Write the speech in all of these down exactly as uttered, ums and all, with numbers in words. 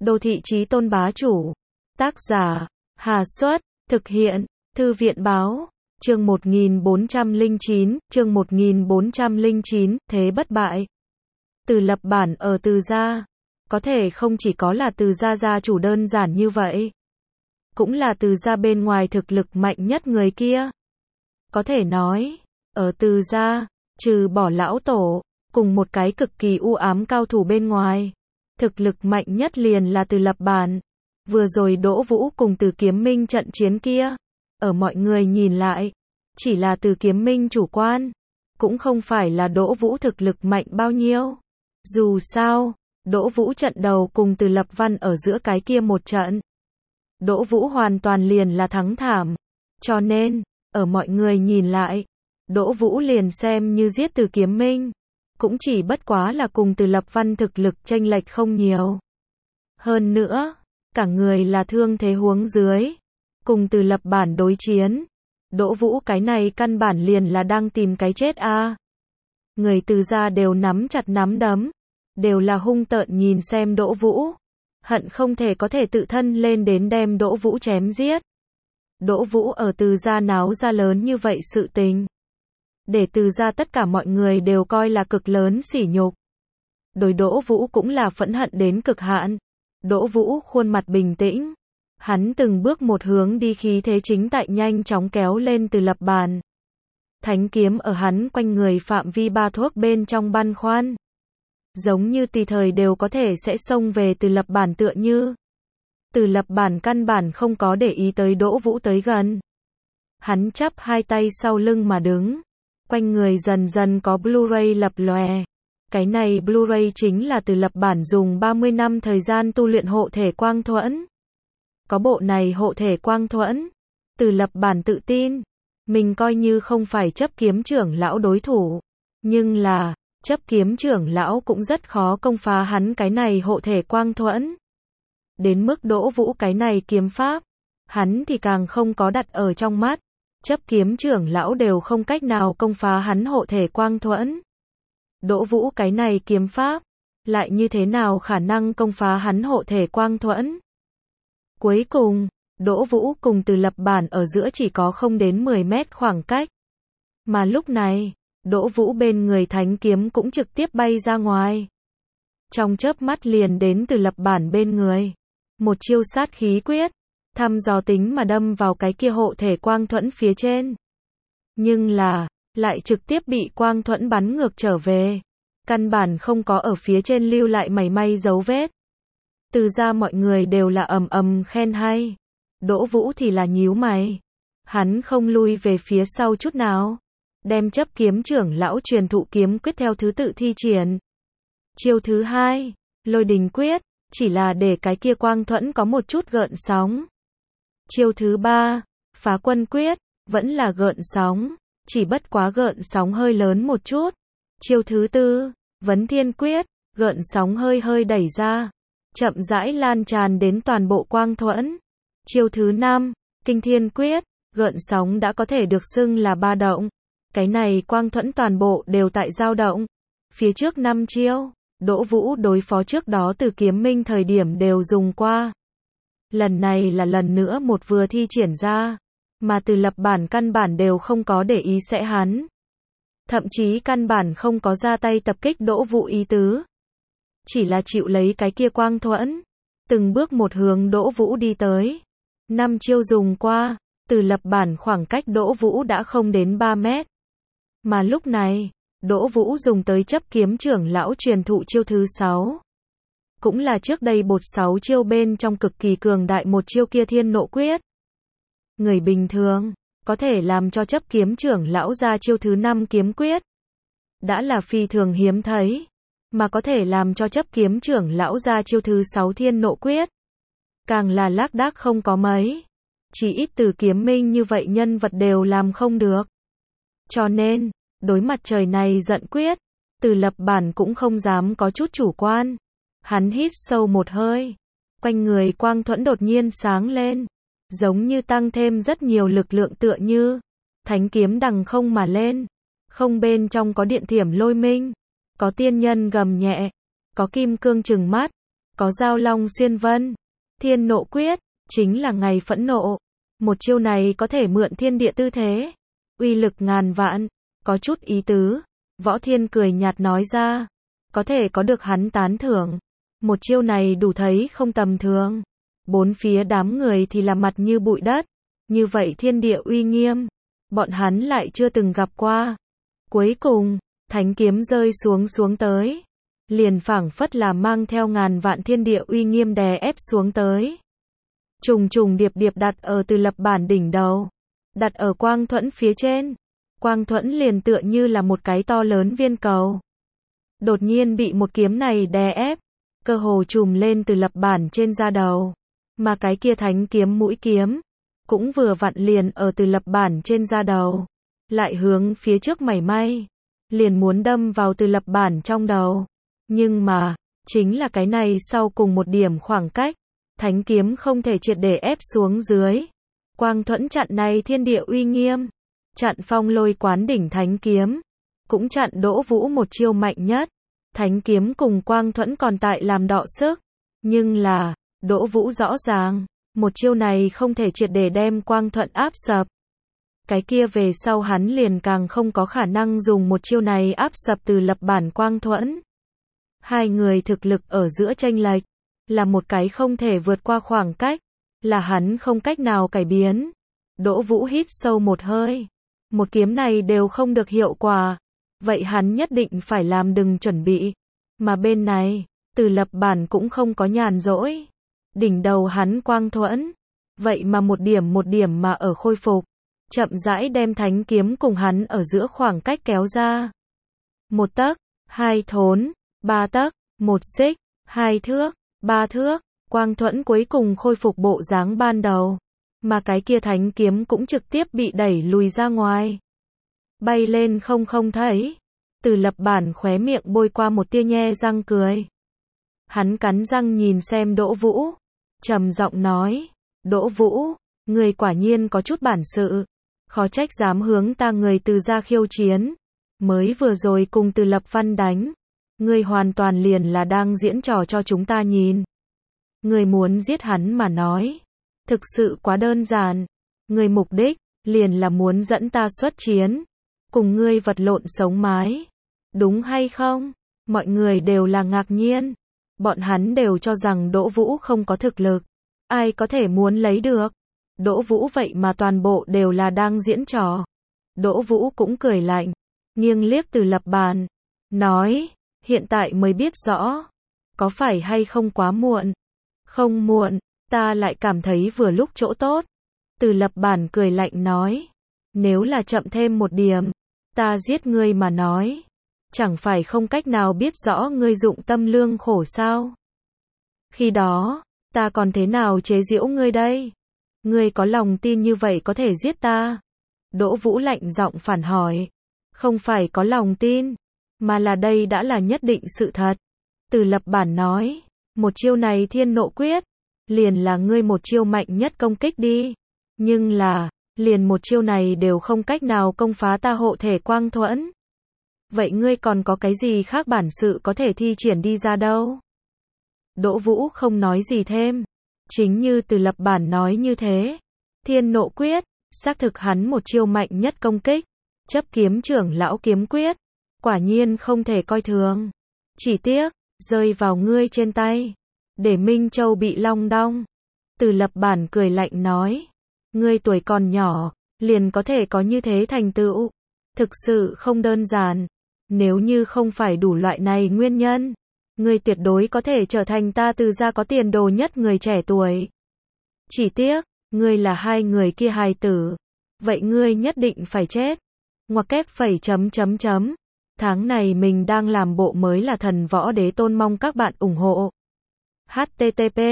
Đô thị chí tôn bá chủ. Tác giả, Hà Xuất, thực hiện, Thư viện báo, chương một nghìn bốn trăm lẻ chín, chương một nghìn bốn trăm lẻ chín, thế bất bại. Từ lập bản ở Từ Gia, có thể không chỉ có là Từ Gia gia chủ đơn giản như vậy, cũng là Từ Gia bên ngoài thực lực mạnh nhất người kia. Có thể nói, ở Từ Gia, trừ bỏ lão tổ, cùng một cái cực kỳ u ám cao thủ bên ngoài, thực lực mạnh nhất liền là Từ lập bản. Vừa rồi Đỗ Vũ cùng Từ Kiếm Minh trận chiến kia, ở mọi người nhìn lại, chỉ là Từ Kiếm Minh chủ quan, cũng không phải là Đỗ Vũ thực lực mạnh bao nhiêu. Dù sao, Đỗ Vũ trận đầu cùng Từ Lập Văn ở giữa cái kia một trận, Đỗ Vũ hoàn toàn liền là thắng thảm. Cho nên, ở mọi người nhìn lại, Đỗ Vũ liền xem như giết Từ Kiếm Minh, cũng chỉ bất quá là cùng Từ Lập Văn thực lực chênh lệch không nhiều. Hơn nữa, cả người là thương thế huống dưới, cùng Từ lập bản đối chiến, Đỗ Vũ cái này căn bản liền là đang tìm cái chết a. À. Người Từ Gia đều nắm chặt nắm đấm, đều là hung tợn nhìn xem Đỗ Vũ, hận không thể có thể tự thân lên đến đem Đỗ Vũ chém giết. Đỗ Vũ ở Từ Gia náo ra lớn như vậy sự tình, để Từ Gia tất cả mọi người đều coi là cực lớn sỉ nhục. Đối Đỗ Vũ cũng là phẫn hận đến cực hạn. Đỗ Vũ khuôn mặt bình tĩnh, hắn từng bước một hướng đi, khí thế chính tại nhanh chóng kéo lên Từ lập bản. Thánh kiếm ở hắn quanh người phạm vi ba thước bên trong băn khoăn, giống như tùy thời đều có thể sẽ xông về Từ lập bản tựa như. Từ lập bản căn bản không có để ý tới Đỗ Vũ tới gần. Hắn chắp hai tay sau lưng mà đứng, quanh người dần dần có Blu-ray lập lòe. Cái này Blu-ray chính là Từ lập bản dùng ba mươi năm thời gian tu luyện hộ thể quang thuẫn. Có bộ này hộ thể quang thuẫn, Từ lập bản tự tin, mình coi như không phải chấp kiếm trưởng lão đối thủ, nhưng là, chấp kiếm trưởng lão cũng rất khó công phá hắn cái này hộ thể quang thuẫn. Đến mức Đỗ Vũ cái này kiếm pháp, hắn thì càng không có đặt ở trong mắt, chấp kiếm trưởng lão đều không cách nào công phá hắn hộ thể quang thuẫn. Đỗ Vũ cái này kiếm pháp, lại như thế nào khả năng công phá hắn hộ thể quang thuẫn. Cuối cùng, Đỗ Vũ cùng Từ lập bản ở giữa chỉ có không đến mười mét khoảng cách. Mà lúc này, Đỗ Vũ bên người thánh kiếm cũng trực tiếp bay ra ngoài. Trong chớp mắt liền đến Từ lập bản bên người. Một chiêu sát khí quyết, thăm dò tính mà đâm vào cái kia hộ thể quang thuẫn phía trên. Nhưng là, lại trực tiếp bị quang thuẫn bắn ngược trở về. Căn bản không có ở phía trên lưu lại mảy may dấu vết. Từ ra mọi người đều là ầm ầm khen hay. Đỗ Vũ thì là nhíu mày. Hắn không lui về phía sau chút nào. Đem chấp kiếm trưởng lão truyền thụ kiếm quyết theo thứ tự thi triển. Chiêu thứ hai, lôi đình quyết, chỉ là để cái kia quang thuẫn có một chút gợn sóng. Chiêu thứ ba, phá quân quyết, vẫn là gợn sóng. Chỉ bất quá gợn sóng hơi lớn một chút. Chiêu thứ tư, vấn thiên quyết, gợn sóng hơi hơi đẩy ra, chậm rãi lan tràn đến toàn bộ quang thuẫn. Chiêu thứ năm, kinh thiên quyết, gợn sóng đã có thể được xưng là ba động. Cái này quang thuẫn toàn bộ đều tại dao động. Phía trước năm chiêu, Đỗ Vũ đối phó trước đó Từ Kiếm Minh thời điểm đều dùng qua. Lần này là lần nữa một vừa thi triển ra. Mà Từ lập bản căn bản đều không có để ý sẽ hắn. Thậm chí căn bản không có ra tay tập kích Đỗ Vũ ý tứ. Chỉ là chịu lấy cái kia quang thuẫn. Từng bước một hướng Đỗ Vũ đi tới. Năm chiêu dùng qua, Từ lập bản khoảng cách Đỗ Vũ đã không đến ba mét. Mà lúc này, Đỗ Vũ dùng tới chấp kiếm trưởng lão truyền thụ chiêu thứ sáu. Cũng là trước đây bột sáu chiêu bên trong cực kỳ cường đại một chiêu kia thiên nộ quyết. Người bình thường, có thể làm cho chấp kiếm trưởng lão ra chiêu thứ năm kiếm quyết. Đã là phi thường hiếm thấy. Mà có thể làm cho chấp kiếm trưởng lão ra chiêu thứ sáu thiên nộ quyết. Càng là lác đác không có mấy. Chỉ ít Từ Kiếm Minh như vậy nhân vật đều làm không được. Cho nên, đối mặt trời này giận quyết, Từ lập bản cũng không dám có chút chủ quan. Hắn hít sâu một hơi. Quanh người quang thuẫn đột nhiên sáng lên. Giống như tăng thêm rất nhiều lực lượng tựa như. Thánh kiếm đằng không mà lên. Không bên trong có điện thiểm lôi minh. Có tiên nhân gầm nhẹ. Có kim cương trừng mắt. Có có Giao Long xuyên vân, Thiên Nộ Quyết, chính là ngày phẫn nộ. Một chiêu này có thể mượn thiên địa tư thế, uy lực ngàn vạn, có chút ý tứ. Võ Thiên cười nhạt nói ra, có thể có được hắn tán thưởng. Một chiêu này đủ thấy không tầm thường. Bốn phía đám người thì là mặt như bụi đất. Như vậy thiên địa uy nghiêm, bọn hắn lại chưa từng gặp qua. Cuối cùng, thánh kiếm rơi xuống xuống tới. Liền phảng phất là mang theo ngàn vạn thiên địa uy nghiêm đè ép xuống tới. Trùng trùng điệp điệp đặt ở Từ Lập Bản đỉnh đầu. Đặt ở Quang Thuẫn phía trên. Quang Thuẫn liền tựa như là một cái to lớn viên cầu. Đột nhiên bị một kiếm này đè ép. Cơ hồ trùm lên Từ Lập Bản trên da đầu. Mà cái kia thánh kiếm mũi kiếm. Cũng vừa vặn liền ở Từ Lập Bản trên da đầu. Lại hướng phía trước mảy may. Liền muốn đâm vào Từ Lập Bản trong đầu. Nhưng mà, chính là cái này sau cùng một điểm khoảng cách. Thánh kiếm không thể triệt để ép xuống dưới. Quang Thuẫn chặn này thiên địa uy nghiêm. Chặn Phong Lôi Quán đỉnh thánh kiếm. Cũng chặn Đỗ Vũ một chiêu mạnh nhất. Thánh kiếm cùng Quang Thuẫn còn tại làm đọ sức. Nhưng là, Đỗ Vũ rõ ràng, một chiêu này không thể triệt để đem Quang Thuẫn áp sập. Cái kia về sau hắn liền càng không có khả năng dùng một chiêu này áp sập Từ Lập Bản Quang Thuẫn. Hai người thực lực ở giữa chênh lệch, là một cái không thể vượt qua khoảng cách, là hắn không cách nào cải biến. Đỗ Vũ hít sâu một hơi. Một kiếm này đều không được hiệu quả. Vậy hắn nhất định phải làm đừng chuẩn bị. Mà bên này, Từ Lập Bản cũng không có nhàn rỗi. Đỉnh đầu hắn Quang Thuẫn. Vậy mà một điểm một điểm mà ở khôi phục. Chậm rãi đem thánh kiếm cùng hắn ở giữa khoảng cách kéo ra. Một tấc, hai thốn, ba tấc, một xích, hai thước, ba thước. Quang Thuẫn cuối cùng khôi phục bộ dáng ban đầu. Mà cái kia thánh kiếm cũng trực tiếp bị đẩy lùi ra ngoài. Bay lên không không thấy. Từ Lập Bản khóe miệng bôi qua một tia nhe răng cười. Hắn cắn răng nhìn xem Đỗ Vũ. Trầm giọng nói. Đỗ Vũ, người quả nhiên có chút bản sự. Khó trách dám hướng ta người Từ ra khiêu chiến. Mới vừa rồi cùng Từ Lập Văn đánh. Người hoàn toàn liền là đang diễn trò cho chúng ta nhìn. Người muốn giết hắn mà nói. Thực sự quá đơn giản. Người mục đích, liền là muốn dẫn ta xuất chiến. Cùng ngươi vật lộn sống mái. Đúng hay không? Mọi người đều là ngạc nhiên. Bọn hắn đều cho rằng Đỗ Vũ không có thực lực. Ai có thể muốn lấy được. Đỗ Vũ vậy mà toàn bộ đều là đang diễn trò. Đỗ Vũ cũng cười lạnh. Nghiêng liếc Từ Lập Bản. Nói, hiện tại mới biết rõ. Có phải hay không quá muộn? Không muộn, ta lại cảm thấy vừa lúc chỗ tốt. Từ Lập Bản cười lạnh nói. Nếu là chậm thêm một điểm, ta giết ngươi mà nói. Chẳng phải không cách nào biết rõ ngươi dụng tâm lương khổ sao? Khi đó, ta còn thế nào chế giễu ngươi đây? Ngươi có lòng tin như vậy có thể giết ta? Đỗ Vũ lạnh giọng phản hỏi. Không phải có lòng tin, mà là đây đã là nhất định sự thật. Từ Lập Bản nói. Một chiêu này Thiên Nộ Quyết, liền là ngươi một chiêu mạnh nhất công kích đi. Nhưng là, liền một chiêu này đều không cách nào công phá ta hộ thể Quang Thuẫn. Vậy ngươi còn có cái gì khác bản sự có thể thi triển đi ra đâu? Đỗ Vũ không nói gì thêm. Chính như Từ Lập Bản nói như thế. Thiên Nộ Quyết, xác thực hắn một chiêu mạnh nhất công kích. Chấp kiếm trưởng lão kiếm quyết. Quả nhiên không thể coi thường. Chỉ tiếc, rơi vào ngươi trên tay. Để Minh Châu bị long đong. Từ Lập Bản cười lạnh nói. Ngươi tuổi còn nhỏ, liền có thể có như thế thành tựu. Thực sự không đơn giản. Nếu như không phải đủ loại này nguyên nhân, ngươi tuyệt đối có thể trở thành ta Từ gia có tiền đồ nhất người trẻ tuổi. Chỉ tiếc, ngươi là hai người kia hài tử. Vậy ngươi nhất định phải chết. Ngoặc kép phẩy chấm chấm chấm. Tháng này mình đang làm bộ mới là Thần Võ Đế Tôn, mong các bạn ủng hộ. H T T P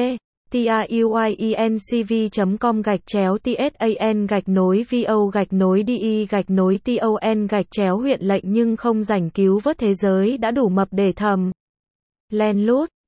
TIUIENCV chấm com gạch chéo TSAN gạch nối VO gạch nối DI gạch nối TON gạch chéo huyện lệnh nhưng không rảnh cứu vớt thế giới đã đủ mập để thầm. Len lút.